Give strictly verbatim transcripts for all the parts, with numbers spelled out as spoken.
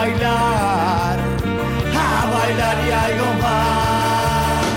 bailar, a bailar y algo más.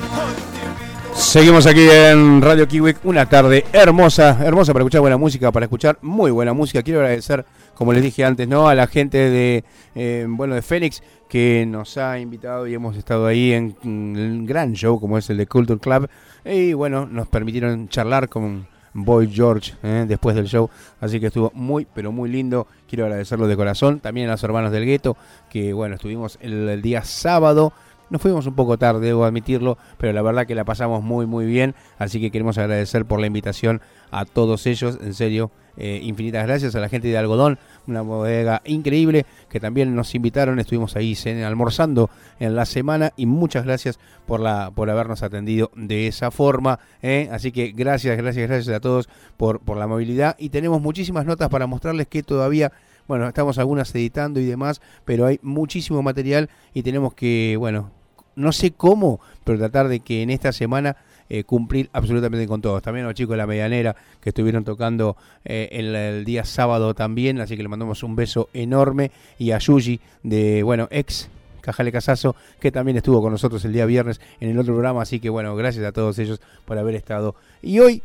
Seguimos aquí en Radio Kiwi, una tarde hermosa, hermosa para escuchar buena música, para escuchar muy buena música. Quiero agradecer, como les dije antes, ¿no?, a la gente de, eh, bueno, de Fénix, que nos ha invitado y hemos estado ahí en un gran show como es el de Culture Club. Y bueno, nos permitieron charlar con Boy George eh, después del show, así que estuvo muy, pero muy lindo. Quiero agradecerlo de corazón. También a los hermanos del gueto, que bueno, estuvimos el, el día sábado. Nos fuimos un poco tarde, debo admitirlo, pero la verdad que la pasamos muy, muy bien. Así que queremos agradecer por la invitación a todos ellos. En serio, eh, infinitas gracias a la gente de Algodón, una bodega increíble, que también nos invitaron. Estuvimos ahí almorzando en la semana y muchas gracias por la por habernos atendido de esa forma. ¿eh? Así que gracias, gracias, gracias a todos por, por la movilidad. Y tenemos muchísimas notas para mostrarles que todavía... Bueno, estamos algunas editando y demás, pero hay muchísimo material y tenemos que, bueno, no sé cómo, pero tratar de que en esta semana eh, cumplir absolutamente con todos. También a los chicos de La Medianera que estuvieron tocando eh, el, el día sábado también, así que le mandamos un beso enorme. Y a Yuji de, bueno, ex Cajale Casazo, que también estuvo con nosotros el día viernes en el otro programa, así que bueno, gracias a todos ellos por haber estado. Y hoy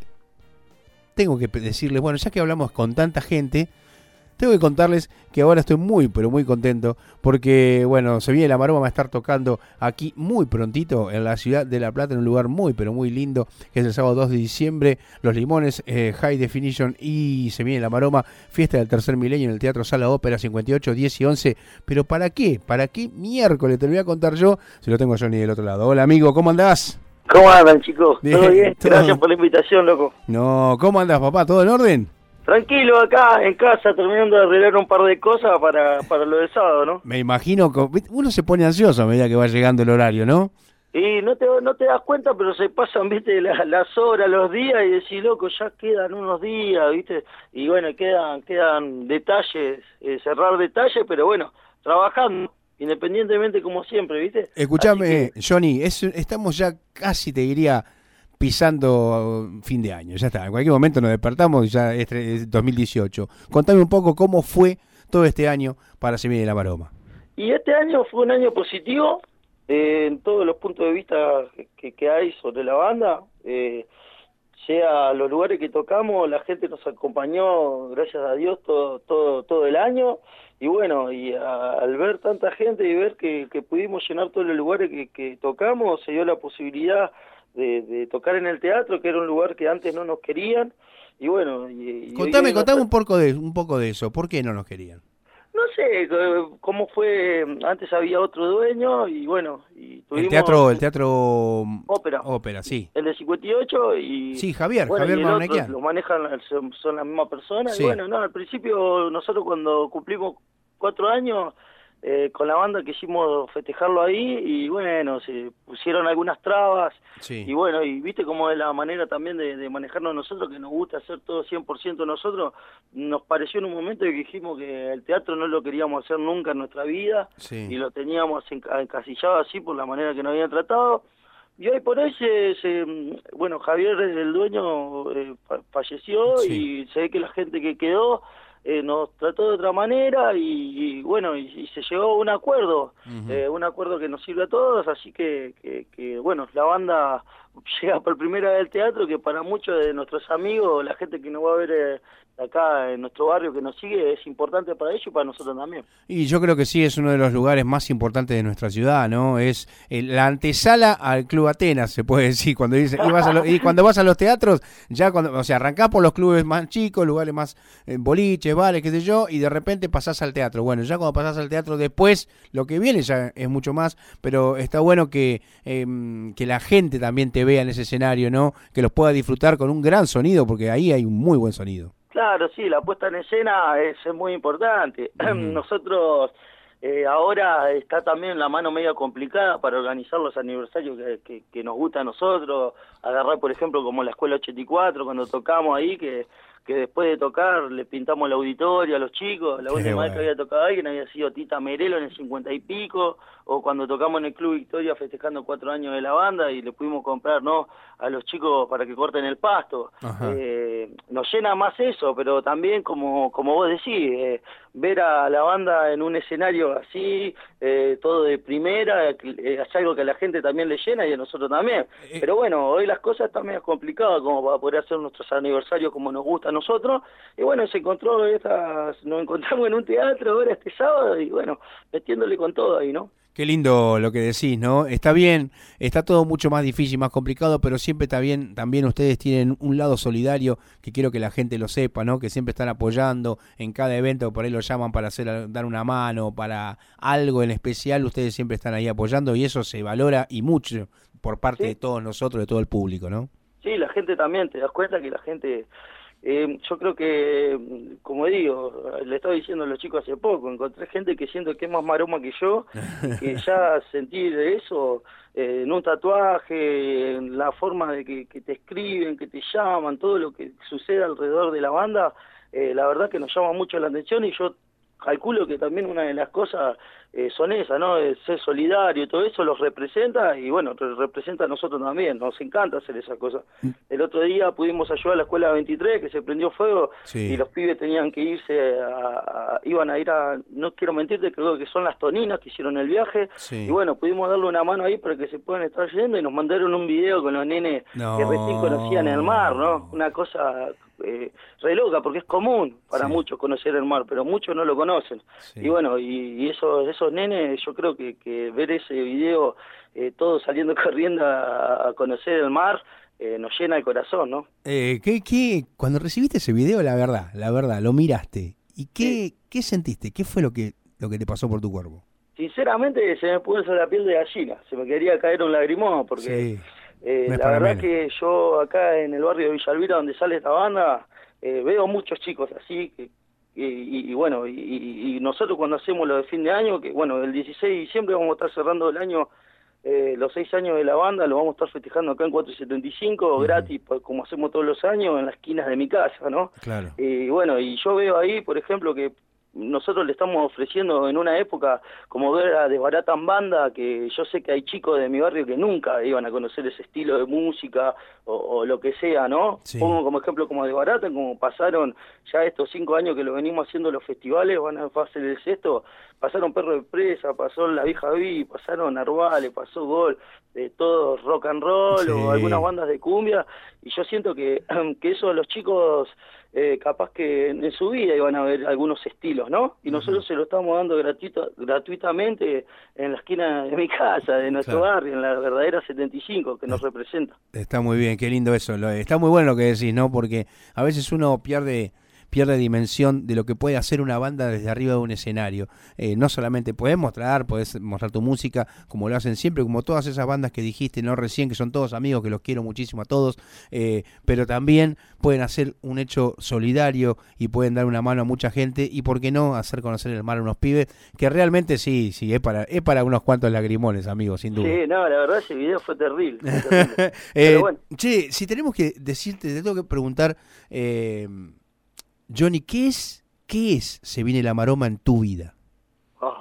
tengo que decirles, bueno, ya que hablamos con tanta gente, tengo que contarles que ahora estoy muy, pero muy contento porque, bueno, se viene La Maroma, va a estar tocando aquí muy prontito en la ciudad de La Plata, en un lugar muy, pero muy lindo, que es el sábado dos de diciembre, Los Limones, eh, High Definition, y se viene La Maroma, fiesta del tercer milenio en el Teatro Sala Ópera, cincuenta y ocho, diez y once. ¿Pero para qué? ¿Para qué miércoles? Te lo voy a contar yo, si lo tengo a Johnny del otro lado. Hola, amigo, ¿cómo andás? ¿Cómo andan, chicos? Bien, ¿Todo bien? todo... Gracias por la invitación, loco. No, ¿cómo andás, papá? ¿Todo en orden? Tranquilo acá en casa, terminando de arreglar un par de cosas para, para lo de sábado, ¿no? Me imagino que uno se pone ansioso a medida que va llegando el horario, ¿no? Y no te no te das cuenta, pero se pasan, viste, las, las horas, los días, y decís, loco, ya quedan unos días, viste, y bueno, quedan quedan detalles, eh, cerrar detalles, pero bueno, trabajando, independientemente como siempre, viste. Escuchame, que... Johnny, es, estamos ya casi, te diría, pisando fin de año, ya está, en cualquier momento nos despertamos y ya es dos mil dieciocho. Contame un poco cómo fue todo este año para Se Viene La Maroma. Y este año fue un año positivo, eh, en todos los puntos de vista que, que hay sobre la banda, eh, sea los lugares que tocamos, la gente nos acompañó, gracias a Dios, todo todo todo el año, y bueno, y a, al ver tanta gente y ver que, que pudimos llenar todos los lugares que, que tocamos, se dio la posibilidad De, de tocar en el teatro, que era un lugar que antes no nos querían, y bueno... Y, contame, y contame nos... un poco de un poco de eso, ¿por qué no nos querían? No sé cómo fue, antes había otro dueño, y bueno... Y tuvimos... El teatro, el teatro... Ópera. Ópera, sí. El de cincuenta y ocho, y... Sí, Javier, bueno, Javier y el otro Manequian. lo manejan, son, son la misma persona, Sí. Y bueno, no, al principio nosotros cuando cumplimos cuatro años... Eh, con la banda quisimos festejarlo ahí y bueno, se pusieron algunas trabas, sí. Y bueno, y viste cómo es la manera también de, de manejarnos nosotros, que nos gusta hacer todo cien por ciento nosotros. Nos pareció en un momento que dijimos que el teatro no lo queríamos hacer nunca en nuestra vida, sí. Y lo teníamos encasillado así por la manera que nos habían tratado. Y hoy por hoy, se, se, bueno, Javier, el dueño, eh, falleció, sí. Y se ve que la gente que quedó eh, nos trató de otra manera y, y bueno, y, y se llegó a un acuerdo, uh-huh. eh, un acuerdo que nos sirve a todos, así que, que, que bueno, la banda llega por primera vez al teatro, que para muchos de nuestros amigos, la gente que nos va a ver eh, acá en nuestro barrio, que nos sigue, es importante para ellos y para nosotros también. Y yo creo que sí, es uno de los lugares más importantes de nuestra ciudad, ¿no? Es la antesala al Club Atenas, se puede decir, cuando dice, y, vas a lo, y cuando vas a los teatros, ya cuando, o sea, arrancás por los clubes más chicos, lugares más eh, boliches, bares, qué sé yo, y de repente pasás al teatro. Bueno, ya cuando pasás al teatro después, lo que viene ya es mucho más, pero está bueno que, eh, que la gente también te vea en ese escenario, ¿no? Que los pueda disfrutar con un gran sonido, porque ahí hay un muy buen sonido. Claro, sí, la puesta en escena es, es muy importante. Uh-huh. Nosotros eh, ahora está también la mano media complicada para organizar los aniversarios que, que, que nos gusta a nosotros. Agarrar, por ejemplo, como la Escuela ochenta y cuatro, cuando tocamos ahí, que, que después de tocar le pintamos el auditorio a los chicos. La última vez que había tocado alguien había sido Tita Merelo en el cincuenta y pico, o cuando tocamos en el Club Victoria festejando cuatro años de la banda y le pudimos comprar, ¿no?, a los chicos para que corten el pasto. Eh, nos llena más eso, pero también, como, como vos decís, eh, ver a la banda en un escenario así, eh, todo de primera, eh, es algo que a la gente también le llena y a nosotros también. Pero bueno, hoy las cosas están medio complicadas como para poder hacer nuestros aniversarios como nos gusta a nosotros, y bueno, se encontró estas, nos encontramos en un teatro ahora este sábado, y bueno, metiéndole con todo ahí, ¿no? Qué lindo lo que decís, ¿no? Está bien, está todo mucho más difícil, más complicado, pero siempre está bien, también ustedes tienen un lado solidario que quiero que la gente lo sepa, ¿no? Que siempre están apoyando en cada evento, por ahí lo llaman para hacer dar una mano, para algo en especial, ustedes siempre están ahí apoyando y eso se valora y mucho por parte, ¿sí?, de todos nosotros, de todo el público, ¿no? Sí, la gente también, te das cuenta que la gente... Eh, yo creo que, como digo, le estaba diciendo a los chicos hace poco, encontré gente que siento que es más maroma que yo, que ya sentir eso eh, en un tatuaje, en la forma de que, que te escriben, que te llaman, todo lo que sucede alrededor de la banda, eh, la verdad que nos llama mucho la atención, y yo calculo que también una de las cosas eh, son esas, ¿no? De ser solidario, todo eso los representa, y bueno, representa a nosotros también, nos encanta hacer esas cosas. El otro día pudimos ayudar a la escuela veintitrés, que se prendió fuego, sí, y los pibes tenían que irse, a, a, iban a ir a, no quiero mentirte, creo que son las Toninas que hicieron el viaje, sí, y bueno, pudimos darle una mano ahí para que se puedan estar yendo, y nos mandaron un video con los nenes no. que recién conocían el mar, ¿no? Una cosa... Eh, re loca, porque es común para sí. muchos conocer el mar, pero muchos no lo conocen. Sí. Y bueno, y, y esos, esos nenes, yo creo que, que ver ese video, eh, todos saliendo corriendo a, a conocer el mar, eh, nos llena el corazón, ¿no? Eh, ¿qué, qué, cuando recibiste ese video, la verdad, la verdad, lo miraste, ¿y qué, sí. qué sentiste? ¿Qué fue lo que, lo que te pasó por tu cuerpo? Sinceramente, se me puso la piel de gallina, se me quería caer un lagrimón, porque... Sí. Eh, no la verdad menos. Que yo acá en el barrio de Villa Elvira, donde sale esta banda, eh, veo muchos chicos así, que, que, y, y bueno, y, y nosotros cuando hacemos lo de fin de año, que bueno, el dieciséis de diciembre vamos a estar cerrando el año, eh, los seis años de la banda, lo vamos a estar festejando acá en cuatro setenta y cinco, uh-huh. gratis, como hacemos todos los años, en las esquinas de mi casa, ¿no? Claro. Y bueno, y yo veo ahí, por ejemplo, que nosotros le estamos ofreciendo en una época como ver a Desbaratan Banda, que yo sé que hay chicos de mi barrio que nunca iban a conocer ese estilo de música o, o lo que sea, ¿no? Sí. Pongo como ejemplo como Desbaratan, como pasaron ya estos cinco años que lo venimos haciendo los festivales, van a hacer el sexto, pasaron Perro de Presa, pasó La Vieja Vi, pasaron Narvales, pasó Gol, de todo rock and roll, sí, o algunas bandas de cumbia, y yo siento que, que eso los chicos... Eh, capaz que en su vida iban a ver algunos estilos, ¿no? Y nosotros uh-huh. se lo estamos dando gratuito, gratuitamente en la esquina de mi casa, de nuestro claro. barrio, en la verdadera setenta y cinco, que nos representa. Está muy bien, qué lindo eso. Está muy bueno lo que decís, ¿no? Porque a veces uno pierde... pierde dimensión de lo que puede hacer una banda desde arriba de un escenario. Eh, no solamente podés mostrar, podés mostrar tu música, como lo hacen siempre, como todas esas bandas que dijiste, no recién, que son todos amigos, que los quiero muchísimo a todos, eh, pero también pueden hacer un hecho solidario y pueden dar una mano a mucha gente, y por qué no hacer conocer el mar a unos pibes, que realmente sí, sí, es para, es para unos cuantos lagrimones, amigos, sin duda. Sí, no, la verdad ese video fue terrible. Fue terrible. eh, pero bueno. Che, si tenemos que decirte, te tengo que preguntar... Eh, Johnny, ¿qué es, qué es Se Viene la Maroma en tu vida? Oh,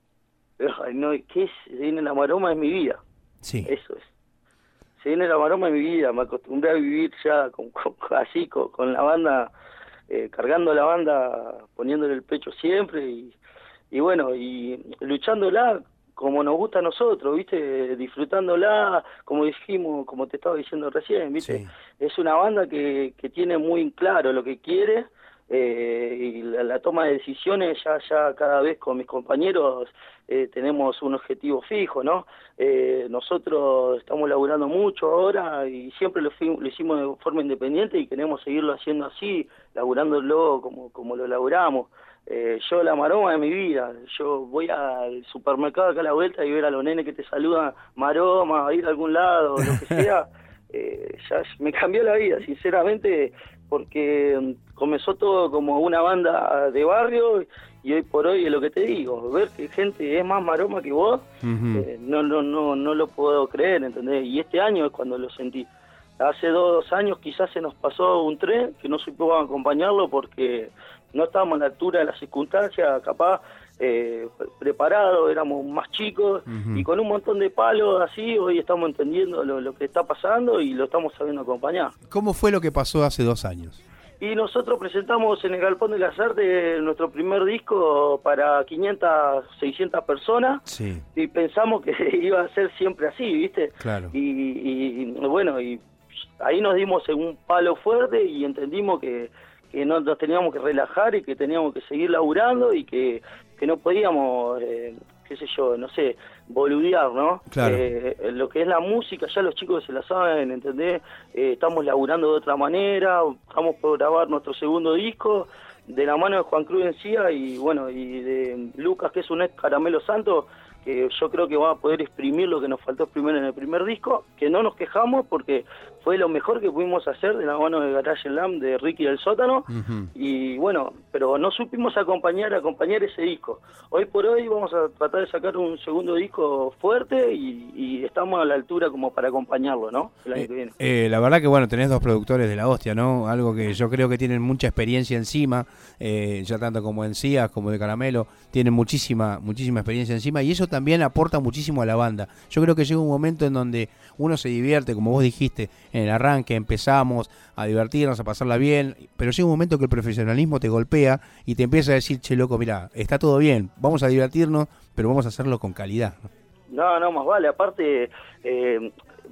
no, ¿qué es Se Viene la Maroma en mi vida? Sí. Eso es. Se Viene la Maroma en mi vida. Me acostumbré a vivir ya con, con, así, con, con la banda, eh, cargando la banda, poniéndole el pecho siempre y, y bueno, y luchándola como nos gusta a nosotros, ¿viste? Disfrutándola, como dijimos, como te estaba diciendo recién, ¿viste? Sí. Es una banda que, que tiene muy claro lo que quiere. Eh, y la, la toma de decisiones ya ya cada vez con mis compañeros eh, tenemos un objetivo fijo, ¿no? Eh, nosotros estamos laburando mucho ahora y siempre lo, fuimos, lo hicimos de forma independiente y queremos seguirlo haciendo así, laburándolo como, como lo laburamos. Eh, yo la maroma de mi vida, yo voy al supermercado acá a la vuelta y ver a los nenes que te saludan, maroma, ir a algún lado, lo que sea, eh, ya me cambió la vida, sinceramente, porque comenzó todo como una banda de barrio y hoy por hoy es lo que te digo, ver que gente es más maroma que vos, uh-huh. eh, no, no, no, no lo puedo creer, ¿entendés? Y este año es cuando lo sentí. hace dos años quizás se nos pasó un tren que no supimos acompañarlo porque no estábamos a la altura de las circunstancias, capaz eh, preparados, éramos más chicos, uh-huh. y con un montón de palos así, hoy estamos entendiendo lo, lo que está pasando y lo estamos sabiendo acompañar. ¿Cómo fue lo que pasó hace dos años? Y nosotros presentamos en el Galpón de las Artes nuestro primer disco para quinientas, seiscientas personas, sí. y pensamos que iba a ser siempre así, ¿viste? Claro. Y, y, y bueno, y ahí nos dimos en un palo fuerte y entendimos que, que no, nos teníamos que relajar y que teníamos que seguir laburando y que, que no podíamos, eh, qué sé yo, no sé, boludear, ¿no? Claro. Eh, lo que es la música, ya los chicos se la saben, ¿entendés? Eh, estamos laburando de otra manera, estamos por grabar nuestro segundo disco, de la mano de Juan Cruz Encía y bueno, y de Lucas, que es un ex Caramelo Santo, que yo creo que va a poder exprimir lo que nos faltó primero en el primer disco, que no nos quejamos porque fue lo mejor que pudimos hacer de la mano de Garage Lamb, de Ricky del Sótano, uh-huh. y bueno, pero no supimos acompañar acompañar ese disco. Hoy por hoy vamos a tratar de sacar un segundo disco fuerte y, y estamos a la altura como para acompañarlo, ¿no? El año eh, que viene. Eh, la verdad que bueno, tenés dos productores de la hostia, ¿no? Algo que yo creo que tienen mucha experiencia encima, eh, ya tanto como Encías como de Caramelo, tienen muchísima, muchísima experiencia encima y eso también aporta muchísimo a la banda. Yo creo que llega un momento en donde uno se divierte, como vos dijiste, en el arranque empezamos a divertirnos, a pasarla bien, pero llega un momento que el profesionalismo te golpea y te empieza a decir, che loco, mirá, está todo bien, vamos a divertirnos, pero vamos a hacerlo con calidad. No, no, más vale, aparte, eh,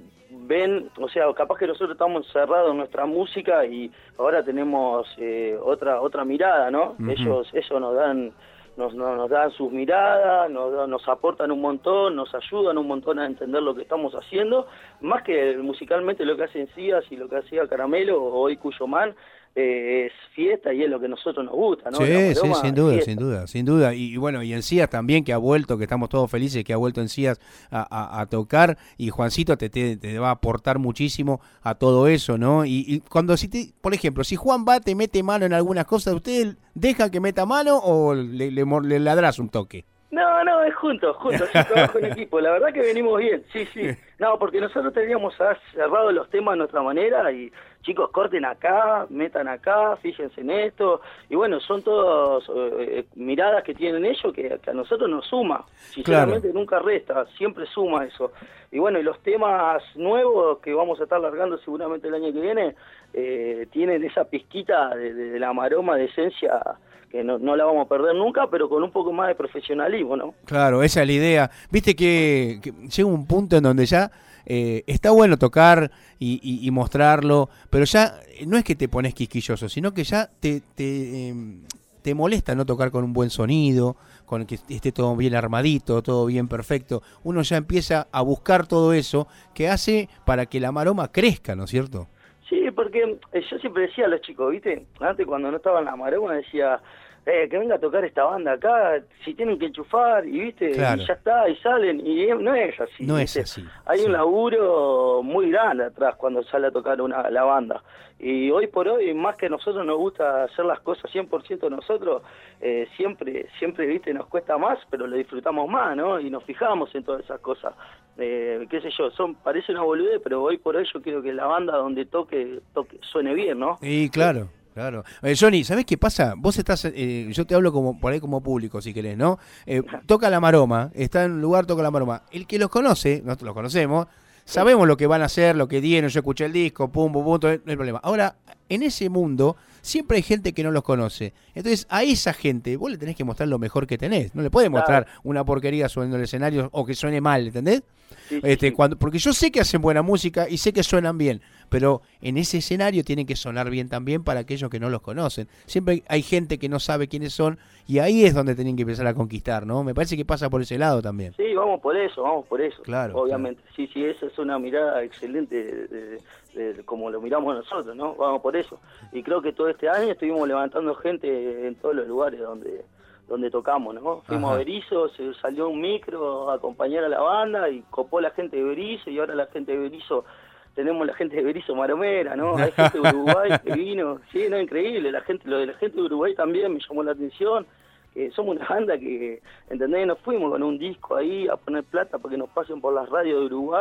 ven, o sea, capaz que nosotros estamos encerrados en nuestra música y ahora tenemos eh, otra otra mirada, ¿no? Uh-huh. Ellos, eso nos dan... Nos, nos, nos dan sus miradas, nos, nos aportan un montón, nos ayudan un montón a entender lo que estamos haciendo, más que musicalmente lo que hacen Encías y lo que hacía Caramelo o hoy Cuyomán, eh, es fiesta y es lo que a nosotros nos gusta, ¿no? Sí, sí, sin duda, sin duda, sin duda. Y, y bueno, y Encías también, que ha vuelto, que estamos todos felices, que ha vuelto Encías a, a, a tocar, y Juancito te, te, te va a aportar muchísimo a todo eso, ¿no? Y, y cuando, si te, por ejemplo, si Juan va, te mete mano en algunas cosas, ¿ustedes dejan que meta mano o le, le, le ladrás un toque? No, no, es juntos, juntos, es trabajo en equipo. La verdad que venimos bien, sí, sí. No, porque nosotros teníamos cerrado los temas de nuestra manera y chicos, corten acá, metan acá, fíjense en esto. Y bueno, son todas eh, miradas que tienen ellos que, que a nosotros nos suma. Sinceramente, claro. Nunca resta, siempre suma eso. Y bueno, y los temas nuevos que vamos a estar largando seguramente el año que viene, eh, tienen esa pizquita de, de, de la maroma de esencia que no, no la vamos a perder nunca, pero con un poco más de profesionalismo, ¿no? Claro, esa es la idea. Viste que, que llega un punto en donde ya eh, está bueno tocar y, y, y mostrarlo, pero ya no es que te pones quisquilloso, sino que ya te, te, eh, te molesta no tocar con un buen sonido, con que esté todo bien armadito, todo bien perfecto. Uno ya empieza a buscar todo eso que hace para que la maroma crezca, ¿no es cierto? Sí, porque yo siempre decía a los chicos, ¿viste? Antes cuando no estaba en la maroma decía, eh, que venga a tocar esta banda acá, si tienen que enchufar, y viste, claro. Y ya está, y salen, y no es así. No ¿viste? es así. Hay sí. un laburo muy grande atrás cuando sale a tocar una la banda. Y hoy por hoy, más que a nosotros nos gusta hacer las cosas cien por ciento nosotros, eh, siempre, siempre, viste, nos cuesta más, pero lo disfrutamos más, ¿no? Y nos fijamos en todas esas cosas. Eh, qué sé yo, son parece una boludez, pero hoy por hoy yo quiero que la banda donde toque, toque suene bien, ¿no? Y claro. Claro. Eh, Johnny, ¿sabés qué pasa? Vos estás, eh, yo te hablo como por ahí como público, si querés, ¿no? Eh, toca la maroma, está en un lugar, toca la maroma. El que los conoce, nosotros los conocemos, sabemos lo que van a hacer, lo que dieron, yo escuché el disco, pum, pum, pum, todo, no hay problema. Ahora, en ese mundo siempre hay gente que no los conoce. Entonces, a esa gente vos le tenés que mostrar lo mejor que tenés. No le podés mostrar claro. una porquería subiendo el escenario o que suene mal, ¿entendés? Sí, este, sí. Cuando, porque yo sé que hacen buena música y sé que suenan bien, pero en ese escenario tienen que sonar bien también para aquellos que no los conocen. Siempre hay gente que no sabe quiénes son y ahí es donde tienen que empezar a conquistar, ¿no? Me parece que pasa por ese lado también. Sí, vamos por eso, vamos por eso. Claro. Obviamente. Claro. Sí, sí, esa es una mirada excelente de, de, de, de como lo miramos nosotros, ¿no? Vamos por eso. Y creo que todo este año estuvimos levantando gente en todos los lugares donde donde tocamos, ¿no? Fuimos Ajá. a Berizo, se salió un micro a acompañar a la banda y copó la gente de Berizo y ahora la gente de Berizo, tenemos la gente de Berizo maromera, ¿no? Hay gente de Uruguay que vino, sí, no, increíble, la gente, lo de la gente de Uruguay también me llamó la atención, que somos una banda que, ¿entendés? Nos fuimos con un disco ahí a poner plata para que nos pasen por las radios de Uruguay,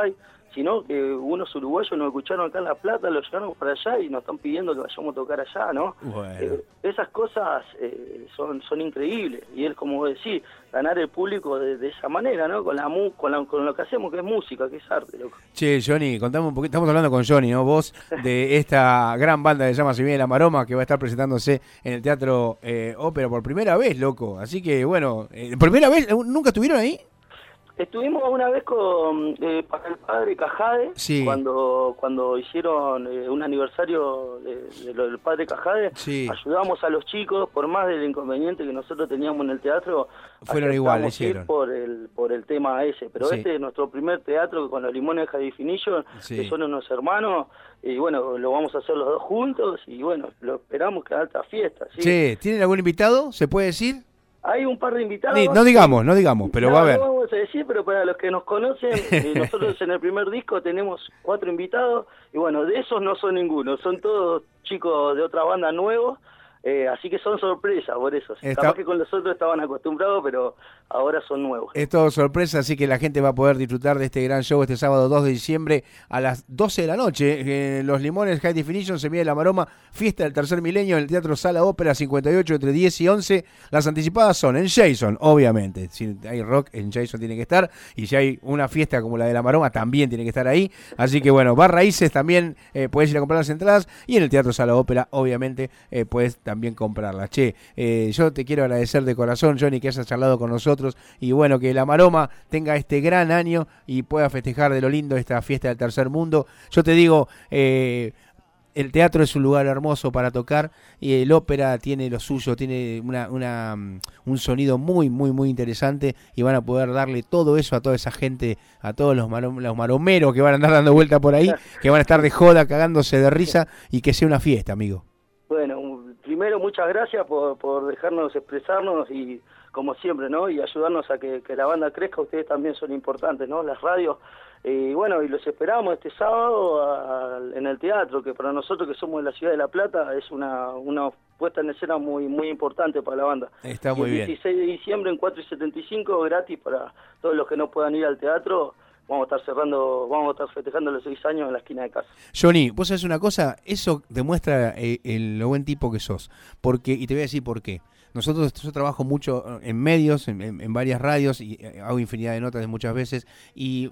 sino que unos uruguayos nos escucharon acá en La Plata, los llevaron para allá y nos están pidiendo que vayamos a tocar allá, ¿no? Bueno. Eh, esas cosas eh, son son increíbles, y es como decir, ganar el público de, de esa manera, ¿no? Con la, mu con, la con lo que hacemos, que es música, que es arte, loco. Che, Johnny, contame un poquito, estamos hablando con Johnny, ¿no? Vos, de esta gran banda que se llama Se Viene la Maroma, que va a estar presentándose en el Teatro eh, Ópera por primera vez, loco. Así que, bueno, eh, ¿por primera vez? ¿Nunca estuvieron ahí? Estuvimos una vez con eh, para el padre Cajade, sí. cuando cuando hicieron eh, un aniversario de, de lo del padre Cajade, sí. ayudamos a los chicos, por más del inconveniente que nosotros teníamos en el teatro, fueron igual, hicieron. por el por el tema ese, pero sí. Este es nuestro primer teatro con los Limones High Definition, sí. que son unos hermanos, y bueno, lo vamos a hacer los dos juntos, y bueno, lo esperamos que haga alta fiesta. ¿Sí? Che, ¿tienen algún invitado? ¿Se puede decir? Hay un par de invitados. Ni, no digamos, no digamos, pero no, va a haber. No vamos a decir, pero para los que nos conocen, eh, nosotros en el primer disco tenemos cuatro invitados, y bueno, de esos no son ninguno, son todos chicos de otra banda nuevos, eh, así que son sorpresas, por eso. Está... Capaz que con los otros estaban acostumbrados, pero ahora son nuevos. Es todo sorpresa, así que la gente va a poder disfrutar de este gran show este sábado dos de diciembre a las doce de la noche. Eh, los Limones High Definition, Se Viene la Maroma, fiesta del tercer milenio en el Teatro Sala Ópera cincuenta y ocho entre diez y once. Las anticipadas son en Jason, obviamente. Si hay rock, en Jason tiene que estar. Y si hay una fiesta como la de la Maroma, también tiene que estar ahí. Así que bueno, Bar Raíces también eh, puedes ir a comprar las entradas. Y en el Teatro Sala Ópera, obviamente, eh, puedes también comprarlas. Che, eh, yo te quiero agradecer de corazón, Johnny, que hayas charlado con nosotros. Y bueno, que la Maroma tenga este gran año y pueda festejar de lo lindo esta fiesta del tercer mundo. Yo te digo, eh, el teatro es un lugar hermoso para tocar y el ópera tiene lo suyo, tiene una, una, un sonido muy, muy, muy interesante y van a poder darle todo eso a toda esa gente, a todos los, marom, los maromeros que van a andar dando vuelta por ahí, que van a estar de joda, cagándose de risa y que sea una fiesta, amigo. Bueno, primero muchas gracias por, por dejarnos expresarnos y como siempre, ¿no? Y ayudarnos a que, que la banda crezca. Ustedes también son importantes, ¿no? Las radios. Y eh, bueno, y los esperamos este sábado a, a, en el teatro, que para nosotros que somos de la ciudad de La Plata es una, una puesta en escena muy muy importante para la banda. Está muy bien. El dieciséis de diciembre en cuatro y setenta y cinco, gratis para todos los que no puedan ir al teatro. Vamos a estar cerrando, vamos a estar festejando los seis años en la esquina de casa. Johnny, vos sabés una cosa, eso demuestra eh, el, lo buen tipo que sos. Porque, y te voy a decir por qué. Nosotros, yo trabajo mucho en medios, en, en, en varias radios, y hago infinidad de notas muchas veces, y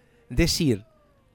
decir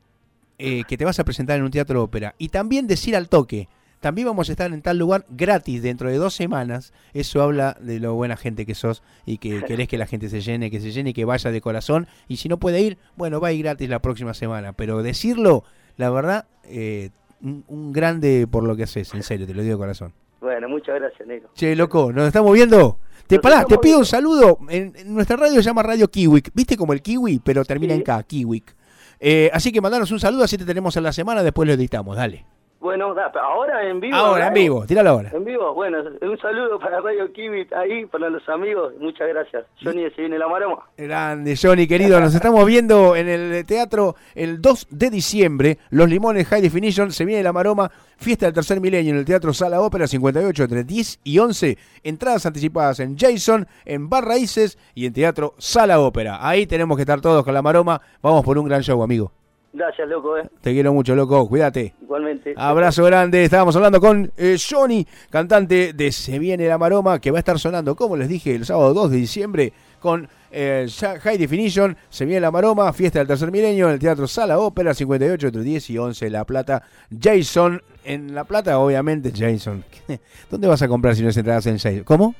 eh, que te vas a presentar en un teatro ópera, y también decir al toque, también vamos a estar en tal lugar gratis dentro de dos semanas, eso habla de lo buena gente que sos, y que querés que la gente se llene, que se llene y que vaya de corazón, y si no puede ir, bueno, va a ir gratis la próxima semana, pero decirlo, la verdad, eh, un, un grande por lo que haces, en serio, te lo digo de corazón. Bueno, muchas gracias, negro. Che, loco, ¿nos estamos viendo? Te pará, te pido un saludo. En, en nuestra radio se llama Radio Kiwik. ¿Viste como el kiwi? Pero termina sí. en K, Kiwik. Eh, así que mandanos un saludo, así te tenemos en la semana, después lo editamos, dale. Bueno, da, ahora en vivo. Ahora, en vivo, tíralo ahora. En vivo, bueno, un saludo para Radio Kiwik ahí, para los amigos. Muchas gracias. Johnny, Se Viene la Maroma. Grande, Johnny, querido. Nos estamos viendo en el teatro el dos de diciembre. Los Limones High Definition, Se Viene la Maroma. Fiesta del tercer milenio en el Teatro Sala Ópera cincuenta y ocho entre diez y once. Entradas anticipadas en Jason, en Bar Raíces y en Teatro Sala Ópera. Ahí tenemos que estar todos con la Maroma. Vamos por un gran show, amigo. Gracias, loco, eh. Te quiero mucho, loco. Cuídate. Igualmente. Abrazo grande. Estábamos hablando con eh, Johnny, cantante de Se Viene la Maroma, que va a estar sonando, como les dije, el sábado dos de diciembre con eh, High Definition, Se Viene la Maroma, fiesta del tercer milenio en el Teatro Sala Ópera, cincuenta y ocho entre diez y once, La Plata. Jason, en La Plata, obviamente, Jason. ¿Dónde vas a comprar si no es entradas en Jason? ¿Cómo?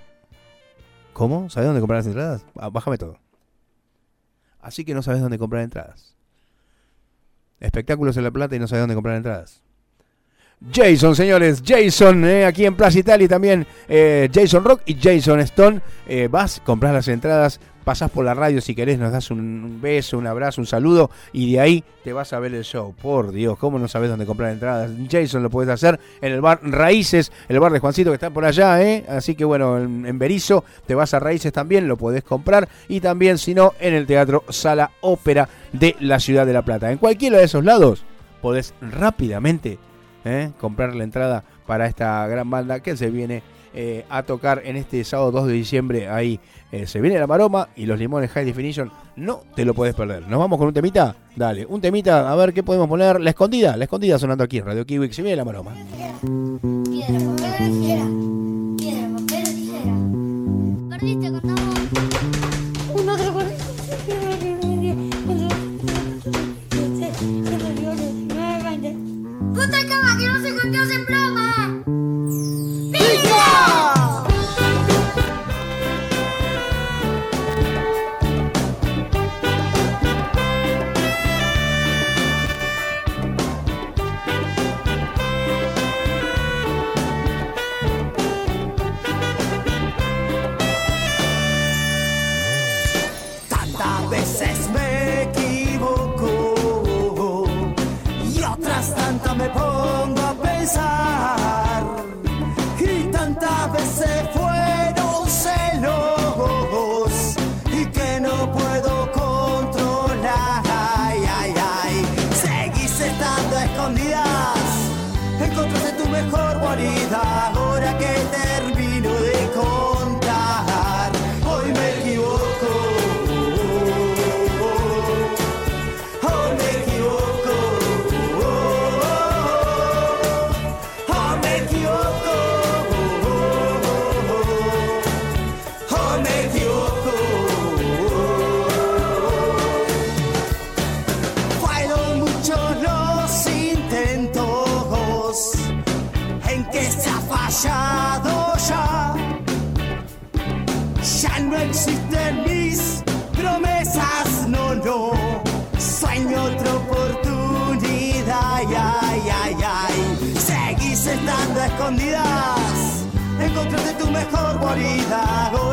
¿Cómo? ¿Sabes dónde comprar las entradas? Ah, bájame todo. Así que no sabes dónde comprar entradas. Espectáculos en La Plata y no sabes dónde comprar entradas. Jason, señores, Jason, eh, aquí en Plaza Italia también, eh, Jason Rock y Jason Stone. Eh, vas, compras las entradas, pasás por la radio si querés, nos das un, un beso, un abrazo, un saludo y de ahí te vas a ver el show. Por Dios, ¿cómo no sabés dónde comprar entradas? Jason lo podés hacer en el bar Raíces, el bar de Juancito que está por allá, ¿eh? Así que bueno, en, en Berizo te vas a Raíces también, lo podés comprar y también, si no, en el Teatro Sala Ópera de la Ciudad de La Plata. En cualquiera de esos lados podés rápidamente ¿eh? comprar la entrada para esta gran banda que se viene eh, a tocar en este sábado dos de diciembre. Ahí eh, se viene la Maroma y los Limones High Definition. No te lo puedes perder. ¿Nos vamos con un temita? Dale, un temita, a ver qué podemos poner. La Escondida, La Escondida sonando aquí en Radio Kiwi. Se viene la Maroma. Piedra, papel, tijera. Piedra, papel, tijera. Perdiste, contamos. Un otro con... ¡Puta cama que no se contió en broma! ¡Pico! Tantas veces me equivoco y otras tantas me pongo a pensar, y tantas veces fueron celos y que no puedo controlar. Ay, ay, ay. Seguís estando a escondidas, encontraste tu mejor guarida. Ahora que termino de contar, hoy me equivoco. Fallado ya, ya no existen mis promesas, no, no, sueño otra oportunidad, ay, ay, ay, ay. Seguís estando a escondidas, encontraste tu mejor guarida.